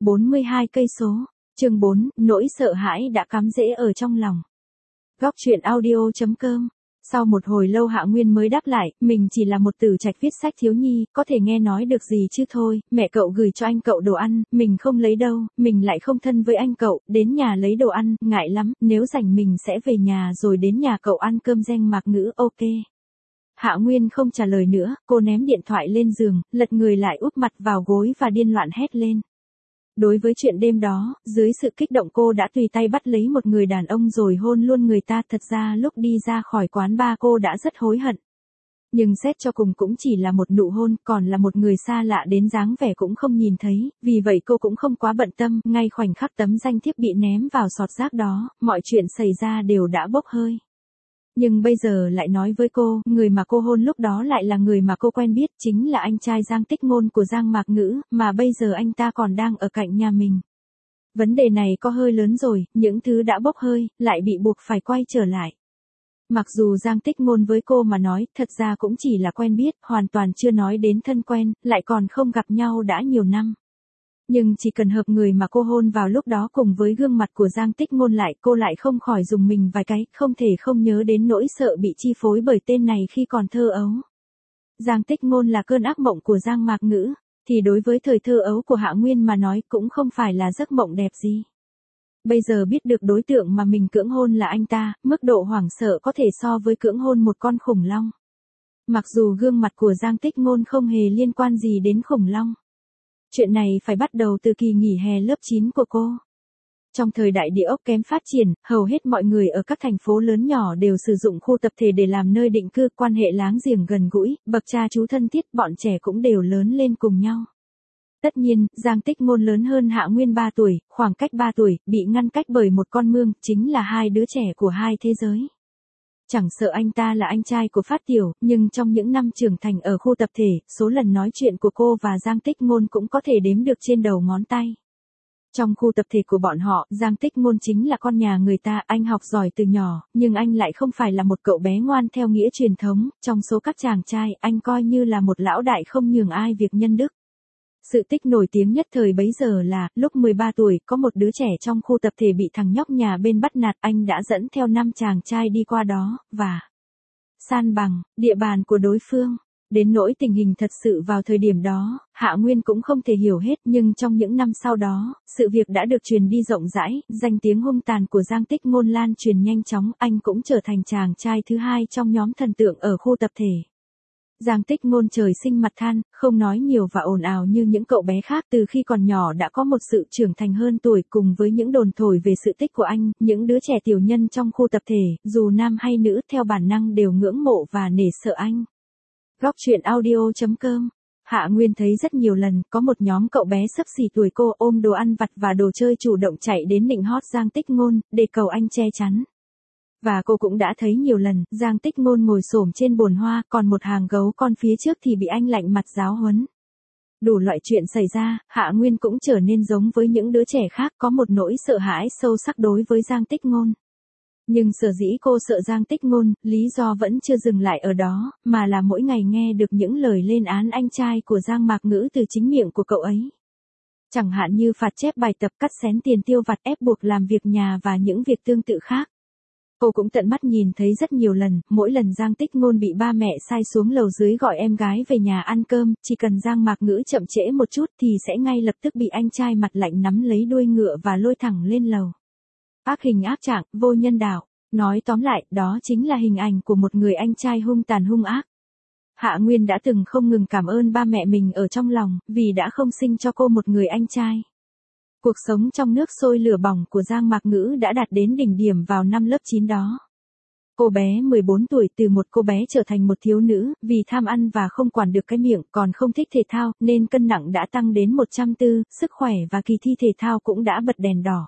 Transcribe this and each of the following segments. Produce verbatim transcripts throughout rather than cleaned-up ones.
bốn mươi hai cây số. Chương bốn, nỗi sợ hãi đã cắm rễ ở trong lòng. Góc truyện audio chấm com. Sau một hồi lâu Hạ Nguyên mới đáp lại, mình chỉ là một tử trạch viết sách thiếu nhi, có thể nghe nói được gì chứ thôi, mẹ cậu gửi cho anh cậu đồ ăn, mình không lấy đâu, mình lại không thân với anh cậu, đến nhà lấy đồ ăn, ngại lắm, nếu rảnh mình sẽ về nhà rồi đến nhà cậu ăn cơm rang mạc ngữ, ok. Hạ Nguyên không trả lời nữa, cô ném điện thoại lên giường, lật người lại úp mặt vào gối và điên loạn hét lên. Đối với chuyện đêm đó, dưới sự kích động cô đã tùy tay bắt lấy một người đàn ông rồi hôn luôn người ta. Thật ra lúc đi ra khỏi quán bar cô đã rất hối hận. Nhưng xét cho cùng cũng chỉ là một nụ hôn, còn là một người xa lạ đến dáng vẻ cũng không nhìn thấy, vì vậy cô cũng không quá bận tâm. Ngay khoảnh khắc tấm danh thiếp bị ném vào sọt rác đó, mọi chuyện xảy ra đều đã bốc hơi. Nhưng bây giờ lại nói với cô, người mà cô hôn lúc đó lại là người mà cô quen biết, chính là anh trai Giang Tích Ngôn của Giang Mạc Ngữ, mà bây giờ anh ta còn đang ở cạnh nhà mình. Vấn đề này có hơi lớn rồi, những thứ đã bốc hơi, lại bị buộc phải quay trở lại. Mặc dù Giang Tích Ngôn với cô mà nói, thật ra cũng chỉ là quen biết, hoàn toàn chưa nói đến thân quen, lại còn không gặp nhau đã nhiều năm. Nhưng chỉ cần hợp người mà cô hôn vào lúc đó cùng với gương mặt của Giang Tích Ngôn lại, cô lại không khỏi dùng mình vài cái, không thể không nhớ đến nỗi sợ bị chi phối bởi tên này khi còn thơ ấu. Giang Tích Ngôn là cơn ác mộng của Giang Mạc Ngữ, thì đối với thời thơ ấu của Hạ Nguyên mà nói cũng không phải là giấc mộng đẹp gì. Bây giờ biết được đối tượng mà mình cưỡng hôn là anh ta, mức độ hoảng sợ có thể so với cưỡng hôn một con khủng long. Mặc dù gương mặt của Giang Tích Ngôn không hề liên quan gì đến khủng long. Chuyện này phải bắt đầu từ kỳ nghỉ hè lớp chín của cô. Trong thời đại địa ốc kém phát triển, hầu hết mọi người ở các thành phố lớn nhỏ đều sử dụng khu tập thể để làm nơi định cư, quan hệ láng giềng gần gũi, bậc cha chú thân thiết, bọn trẻ cũng đều lớn lên cùng nhau. Tất nhiên, Giang Tích Ngôn lớn hơn Hạ Nguyên ba tuổi, khoảng cách ba tuổi, bị ngăn cách bởi một con mương, chính là hai đứa trẻ của hai thế giới. Chẳng sợ anh ta là anh trai của Phát Tiểu, nhưng trong những năm trưởng thành ở khu tập thể, số lần nói chuyện của cô và Giang Tích Ngôn cũng có thể đếm được trên đầu ngón tay. Trong khu tập thể của bọn họ, Giang Tích Ngôn chính là con nhà người ta, anh học giỏi từ nhỏ, nhưng anh lại không phải là một cậu bé ngoan theo nghĩa truyền thống, trong số các chàng trai, anh coi như là một lão đại không nhường ai việc nhân đức. Sự tích nổi tiếng nhất thời bấy giờ là, lúc mười ba tuổi, có một đứa trẻ trong khu tập thể bị thằng nhóc nhà bên bắt nạt, anh đã dẫn theo năm chàng trai đi qua đó, và san bằng địa bàn của đối phương. Đến nỗi tình hình thật sự vào thời điểm đó, Hạ Nguyên cũng không thể hiểu hết, nhưng trong những năm sau đó, sự việc đã được truyền đi rộng rãi, danh tiếng hung tàn của Giang Tích Ngôn lan truyền nhanh chóng, anh cũng trở thành chàng trai thứ hai trong nhóm thần tượng ở khu tập thể. Giang Tích Ngôn trời sinh mặt than, không nói nhiều và ồn ào như những cậu bé khác, từ khi còn nhỏ đã có một sự trưởng thành hơn tuổi. Cùng với những đồn thổi về sự tích của anh, những đứa trẻ tiểu nhân trong khu tập thể, dù nam hay nữ, theo bản năng đều ngưỡng mộ và nể sợ anh. Góc truyện audio chấm com. Hạ Nguyên thấy rất nhiều lần, có một nhóm cậu bé xấp xỉ tuổi cô ôm đồ ăn vặt và đồ chơi chủ động chạy đến nịnh hót Giang Tích Ngôn, để cầu anh che chắn. Và cô cũng đã thấy nhiều lần, Giang Tích Ngôn ngồi xổm trên bồn hoa, còn một hàng gấu con phía trước thì bị anh lạnh mặt giáo huấn. Đủ loại chuyện xảy ra, Hạ Nguyên cũng trở nên giống với những đứa trẻ khác, có một nỗi sợ hãi sâu sắc đối với Giang Tích Ngôn. Nhưng sở dĩ cô sợ Giang Tích Ngôn, lý do vẫn chưa dừng lại ở đó, mà là mỗi ngày nghe được những lời lên án anh trai của Giang Mạc Ngữ từ chính miệng của cậu ấy. Chẳng hạn như phạt chép bài tập, cắt xén tiền tiêu vặt, ép buộc làm việc nhà và những việc tương tự khác. Cô cũng tận mắt nhìn thấy rất nhiều lần, mỗi lần Giang Tích Ngôn bị ba mẹ sai xuống lầu dưới gọi em gái về nhà ăn cơm, chỉ cần Giang Mạc Ngữ chậm trễ một chút thì sẽ ngay lập tức bị anh trai mặt lạnh nắm lấy đuôi ngựa và lôi thẳng lên lầu. Ác hình ác trạng, vô nhân đạo. Nói tóm lại, đó chính là hình ảnh của một người anh trai hung tàn hung ác. Hạ Nguyên đã từng không ngừng cảm ơn ba mẹ mình ở trong lòng, vì đã không sinh cho cô một người anh trai. Cuộc sống trong nước sôi lửa bỏng của Giang Mạc Ngữ đã đạt đến đỉnh điểm vào năm lớp chín đó. Cô bé mười bốn tuổi từ một cô bé trở thành một thiếu nữ, vì tham ăn và không quản được cái miệng, còn không thích thể thao, nên cân nặng đã tăng đến một trăm bốn, sức khỏe và kỳ thi thể thao cũng đã bật đèn đỏ.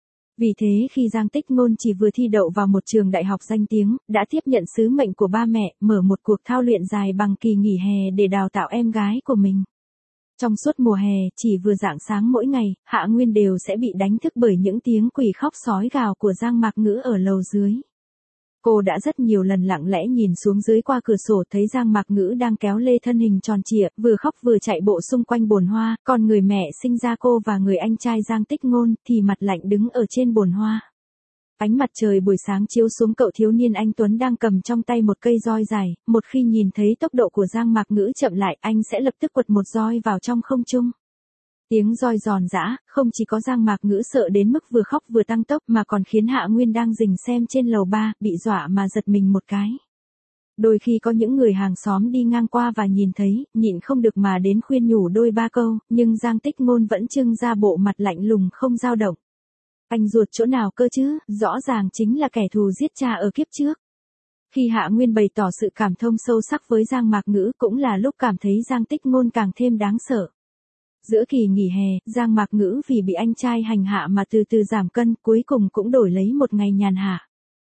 Vì thế khi Giang Tích Ngôn chỉ vừa thi đậu vào một trường đại học danh tiếng, đã tiếp nhận sứ mệnh của ba mẹ, mở một cuộc thao luyện dài bằng kỳ nghỉ hè để đào tạo em gái của mình. Trong suốt mùa hè, chỉ vừa rạng sáng mỗi ngày, Hạ Nguyên đều sẽ bị đánh thức bởi những tiếng quỷ khóc sói gào của Giang Mạc Ngữ ở lầu dưới. Cô đã rất nhiều lần lặng lẽ nhìn xuống dưới qua cửa sổ thấy Giang Mạc Ngữ đang kéo lê thân hình tròn trịa, vừa khóc vừa chạy bộ xung quanh bồn hoa, còn người mẹ sinh ra cô và người anh trai Giang Tích Ngôn thì mặt lạnh đứng ở trên bồn hoa. Ánh mặt trời buổi sáng chiếu xuống cậu thiếu niên anh Tuấn đang cầm trong tay một cây roi dài, một khi nhìn thấy tốc độ của Giang Mạc Ngữ chậm lại anh sẽ lập tức quật một roi vào trong không trung. Tiếng roi giòn giã, không chỉ có Giang Mạc Ngữ sợ đến mức vừa khóc vừa tăng tốc mà còn khiến Hạ Nguyên đang rình xem trên lầu ba, bị dọa mà giật mình một cái. Đôi khi có những người hàng xóm đi ngang qua và nhìn thấy, nhịn không được mà đến khuyên nhủ đôi ba câu, nhưng Giang Tích Ngôn vẫn trưng ra bộ mặt lạnh lùng không dao động. Anh ruột chỗ nào cơ chứ, rõ ràng chính là kẻ thù giết cha ở kiếp trước. Khi Hạ Nguyên bày tỏ sự cảm thông sâu sắc với Giang Mạc Ngữ cũng là lúc cảm thấy Giang Tích Ngôn càng thêm đáng sợ. Giữa kỳ nghỉ hè, Giang Mạc Ngữ vì bị anh trai hành hạ mà từ từ giảm cân, cuối cùng cũng đổi lấy một ngày nhàn hạ.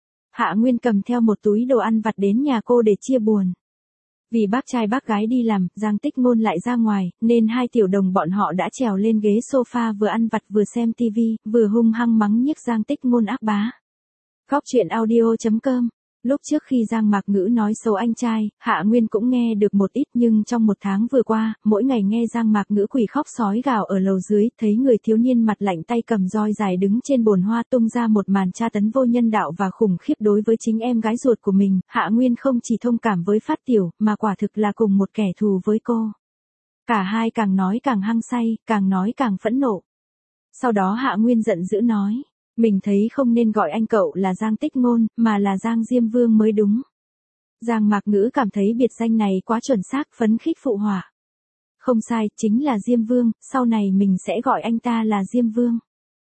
Hạ Nguyên cầm theo một túi đồ ăn vặt đến nhà cô để chia buồn. Vì bác trai bác gái đi làm, Giang Tích Ngôn lại ra ngoài, nên hai tiểu đồng bọn họ đã trèo lên ghế sofa vừa ăn vặt vừa xem tivi, vừa hung hăng mắng nhiếc Giang Tích Ngôn ác bá. Góc truyện audio chấm com. Lúc trước khi Giang Mạc Ngữ nói xấu anh trai, Hạ Nguyên cũng nghe được một ít nhưng trong một tháng vừa qua, mỗi ngày nghe Giang Mạc Ngữ quỳ khóc sói gào ở lầu dưới, thấy người thiếu niên mặt lạnh tay cầm roi dài đứng trên bồn hoa tung ra một màn tra tấn vô nhân đạo và khủng khiếp đối với chính em gái ruột của mình, Hạ Nguyên không chỉ thông cảm với Phát Tiểu, mà quả thực là cùng một kẻ thù với cô. Cả hai càng nói càng hăng say, càng nói càng phẫn nộ. Sau đó Hạ Nguyên giận dữ nói. Mình thấy không nên gọi anh cậu là Giang Tích Ngôn, mà là Giang Diêm Vương mới đúng. Giang Mạc Ngữ cảm thấy biệt danh này quá chuẩn xác, phấn khích phụ họa. Không sai, chính là Diêm Vương, sau này mình sẽ gọi anh ta là Diêm Vương.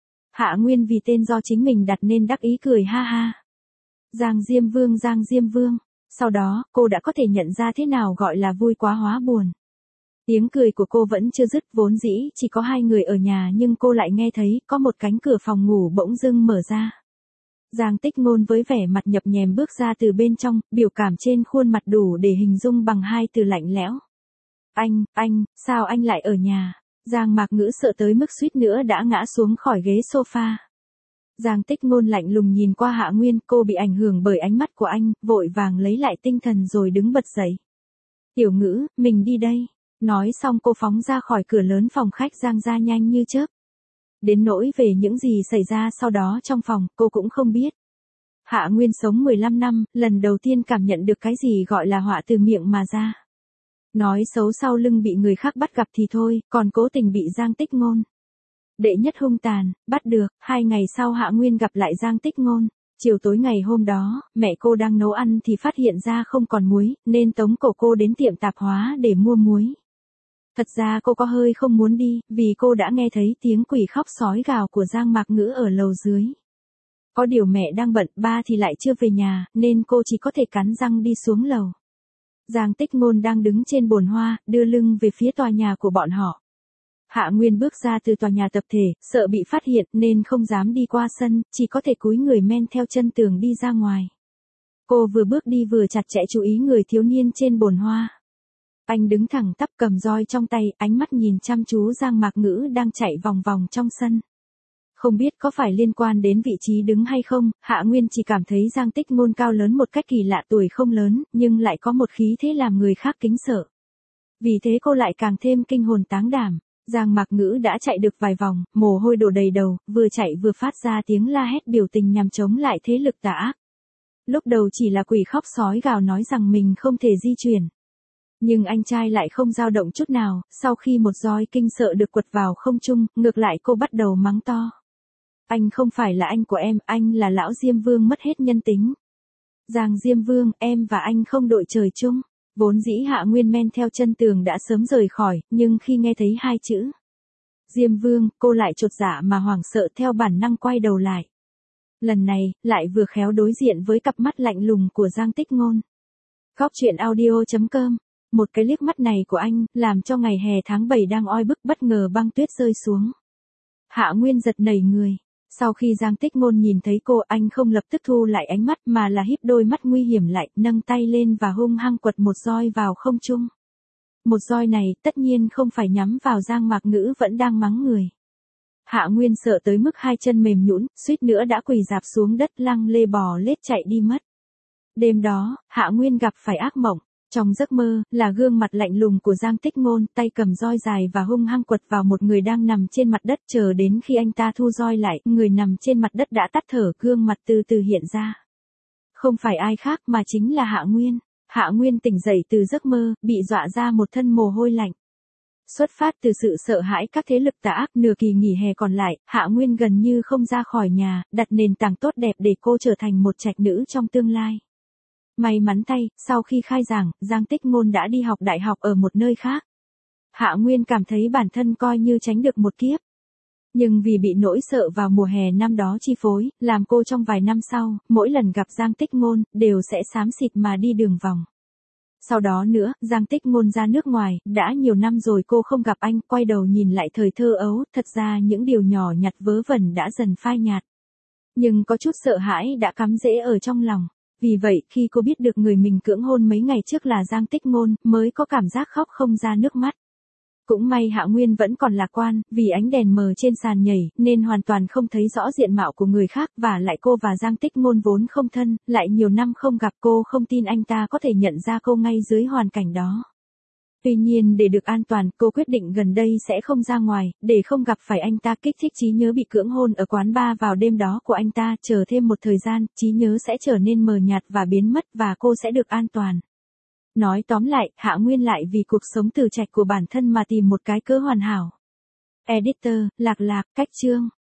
Hạ Nguyên vì tên do chính mình đặt nên đắc ý cười ha ha. Giang Diêm Vương Giang Diêm Vương. Sau đó, cô đã có thể nhận ra thế nào gọi là vui quá hóa buồn. Tiếng cười của cô vẫn chưa dứt, vốn dĩ chỉ có hai người ở nhà nhưng cô lại nghe thấy có một cánh cửa phòng ngủ bỗng dưng mở ra. Giang Tích Ngôn với vẻ mặt nhập nhèm bước ra từ bên trong, biểu cảm trên khuôn mặt đủ để hình dung bằng hai từ lạnh lẽo. Anh, anh, sao anh lại ở nhà? Giang Mạc Ngữ sợ tới mức suýt nữa đã ngã xuống khỏi ghế sofa. Giang Tích Ngôn lạnh lùng nhìn qua Hạ Nguyên, cô bị ảnh hưởng bởi ánh mắt của anh, vội vàng lấy lại tinh thần rồi đứng bật dậy. Tiểu Ngữ, mình đi đây. Nói xong cô phóng ra khỏi cửa lớn phòng khách Giang ra nhanh như chớp. Đến nỗi về những gì xảy ra sau đó trong phòng, cô cũng không biết. Hạ Nguyên sống mười lăm năm, lần đầu tiên cảm nhận được cái gì gọi là họa từ miệng mà ra. Nói xấu sau lưng bị người khác bắt gặp thì thôi, còn cố tình bị Giang Tích Ngôn. Đệ nhất hung tàn, bắt được, hai ngày sau Hạ Nguyên gặp lại Giang Tích Ngôn. Chiều tối ngày hôm đó, mẹ cô đang nấu ăn thì phát hiện ra không còn muối, nên tống cổ cô đến tiệm tạp hóa để mua muối. Thật ra cô có hơi không muốn đi, vì cô đã nghe thấy tiếng quỷ khóc sói gào của Giang Mạc Ngữ ở lầu dưới. Có điều mẹ đang bận, ba thì lại chưa về nhà, nên cô chỉ có thể cắn răng đi xuống lầu. Giang Tích Ngôn đang đứng trên bồn hoa, đưa lưng về phía tòa nhà của bọn họ. Hạ Nguyên bước ra từ tòa nhà tập thể, sợ bị phát hiện nên không dám đi qua sân, chỉ có thể cúi người men theo chân tường đi ra ngoài. Cô vừa bước đi vừa chặt chẽ chú ý người thiếu niên trên bồn hoa. Anh đứng thẳng tắp cầm roi trong tay, ánh mắt nhìn chăm chú Giang Mạc Ngữ đang chạy vòng vòng trong sân. Không biết có phải liên quan đến vị trí đứng hay không, Hạ Nguyên chỉ cảm thấy Giang Tích Ngôn cao lớn một cách kỳ lạ, tuổi không lớn, nhưng lại có một khí thế làm người khác kính sợ. Vì thế cô lại càng thêm kinh hồn táng đảm. Giang Mạc Ngữ đã chạy được vài vòng, mồ hôi đổ đầy đầu, vừa chạy vừa phát ra tiếng la hét biểu tình nhằm chống lại thế lực tà ác. Lúc đầu chỉ là quỷ khóc sói gào nói rằng mình không thể di chuyển. Nhưng anh trai lại không dao động chút nào, sau khi một roi kinh sợ được quật vào không trung, ngược lại cô bắt đầu mắng to. Anh không phải là anh của em, anh là lão Diêm Vương mất hết nhân tính. Giang Diêm Vương, em và anh không đội trời chung. Vốn dĩ Hạ Nguyên men theo chân tường đã sớm rời khỏi, nhưng khi nghe thấy hai chữ Diêm Vương, cô lại chột dạ mà hoảng sợ theo bản năng quay đầu lại. Lần này, lại vừa khéo đối diện với cặp mắt lạnh lùng của Giang Tích Ngôn. Góc truyện audio chấm com. Một cái liếc mắt này của anh, làm cho ngày hè tháng bảy đang oi bức bất ngờ băng tuyết rơi xuống. Hạ Nguyên giật nảy người. Sau khi Giang Tích Ngôn nhìn thấy cô, anh không lập tức thu lại ánh mắt mà là híp đôi mắt nguy hiểm lại, nâng tay lên và hung hăng quật một roi vào không trung. Một roi này tất nhiên không phải nhắm vào Giang Mạc Ngữ vẫn đang mắng người. Hạ Nguyên sợ tới mức hai chân mềm nhũn, suýt nữa đã quỳ rạp xuống đất lăng lê bò lết chạy đi mất. Đêm đó, Hạ Nguyên gặp phải ác mộng. Trong giấc mơ, là gương mặt lạnh lùng của Giang Tích Ngôn, tay cầm roi dài và hung hăng quật vào một người đang nằm trên mặt đất, chờ đến khi anh ta thu roi lại, người nằm trên mặt đất đã tắt thở, gương mặt từ từ hiện ra. Không phải ai khác mà chính là Hạ Nguyên. Hạ Nguyên tỉnh dậy từ giấc mơ, bị dọa ra một thân mồ hôi lạnh. Xuất phát từ sự sợ hãi các thế lực tà ác, nửa kỳ nghỉ hè còn lại, Hạ Nguyên gần như không ra khỏi nhà, đặt nền tảng tốt đẹp để cô trở thành một trạch nữ trong tương lai. May mắn thay, sau khi khai giảng, Giang Tích Ngôn đã đi học đại học ở một nơi khác. Hạ Nguyên cảm thấy bản thân coi như tránh được một kiếp. Nhưng vì bị nỗi sợ vào mùa hè năm đó chi phối, làm cô trong vài năm sau, mỗi lần gặp Giang Tích Ngôn, đều sẽ xám xịt mà đi đường vòng. Sau đó nữa, Giang Tích Ngôn ra nước ngoài, đã nhiều năm rồi cô không gặp anh, quay đầu nhìn lại thời thơ ấu, thật ra những điều nhỏ nhặt vớ vẩn đã dần phai nhạt. Nhưng có chút sợ hãi đã cắm rễ ở trong lòng. Vì vậy, khi cô biết được người mình cưỡng hôn mấy ngày trước là Giang Tích Ngôn, mới có cảm giác khóc không ra nước mắt. Cũng may Hạ Nguyên vẫn còn lạc quan, vì ánh đèn mờ trên sàn nhảy, nên hoàn toàn không thấy rõ diện mạo của người khác, và lại cô và Giang Tích Ngôn vốn không thân, lại nhiều năm không gặp, cô không tin anh ta có thể nhận ra cô ngay dưới hoàn cảnh đó. Tuy nhiên để được an toàn, cô quyết định gần đây sẽ không ra ngoài, để không gặp phải anh ta. Kích thích trí nhớ bị cưỡng hôn ở quán bar vào đêm đó của anh ta, chờ thêm một thời gian, trí nhớ sẽ trở nên mờ nhạt và biến mất, và cô sẽ được an toàn. Nói tóm lại, Hạ Nguyên lại vì cuộc sống từ trạch của bản thân mà tìm một cái cớ hoàn hảo. Editor, Lạc Lạc, Cách Chương.